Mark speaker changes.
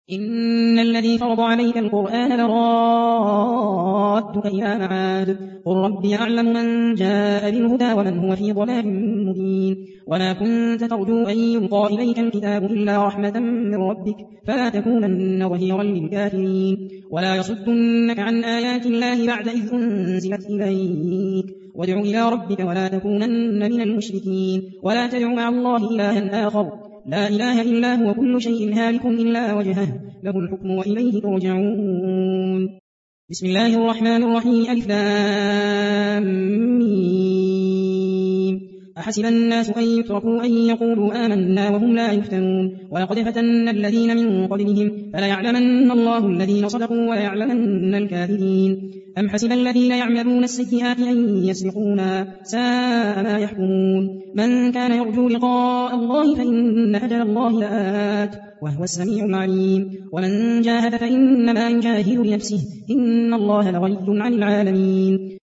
Speaker 1: إن الذي فرض عليك القرآن لرادك إلى معاد قل ربي أعلم من جاء بالهدى ومن هو في ضلال مبين وما كنت ترجو أن يلقى إليك الكتاب إلا رحمة من ربك فلا تكونن ظهيرا للكافرين ولا يصدنك عن آيات الله بعد إذ أنزلت إليك وادع إلى ربك ولا تكونن من المشركين ولا تدع مع الله إلها آخر لا إله إلا هو كل شيء هالك إلا وجهه له الحكم وإليه ترجعون بسم الله الرحمن الرحيم ألف لام ميم أحسب الناس أن يتركوا أن يقولوا آمنا وهم لا يفتنون ولقد فتنا الذين من قبلهم فليعلمن الله الذين صدقوا وليعلمن الكاذبين أم حسب الذين يعملون السيئات أن يسبقونا ساء ما يحكمون من كان يرجو لقاء الله فإن أجل الله لآت وهو السميع العليم ومن جاهد فإنما يجاهد لنفسه إن الله لغني عن العالمين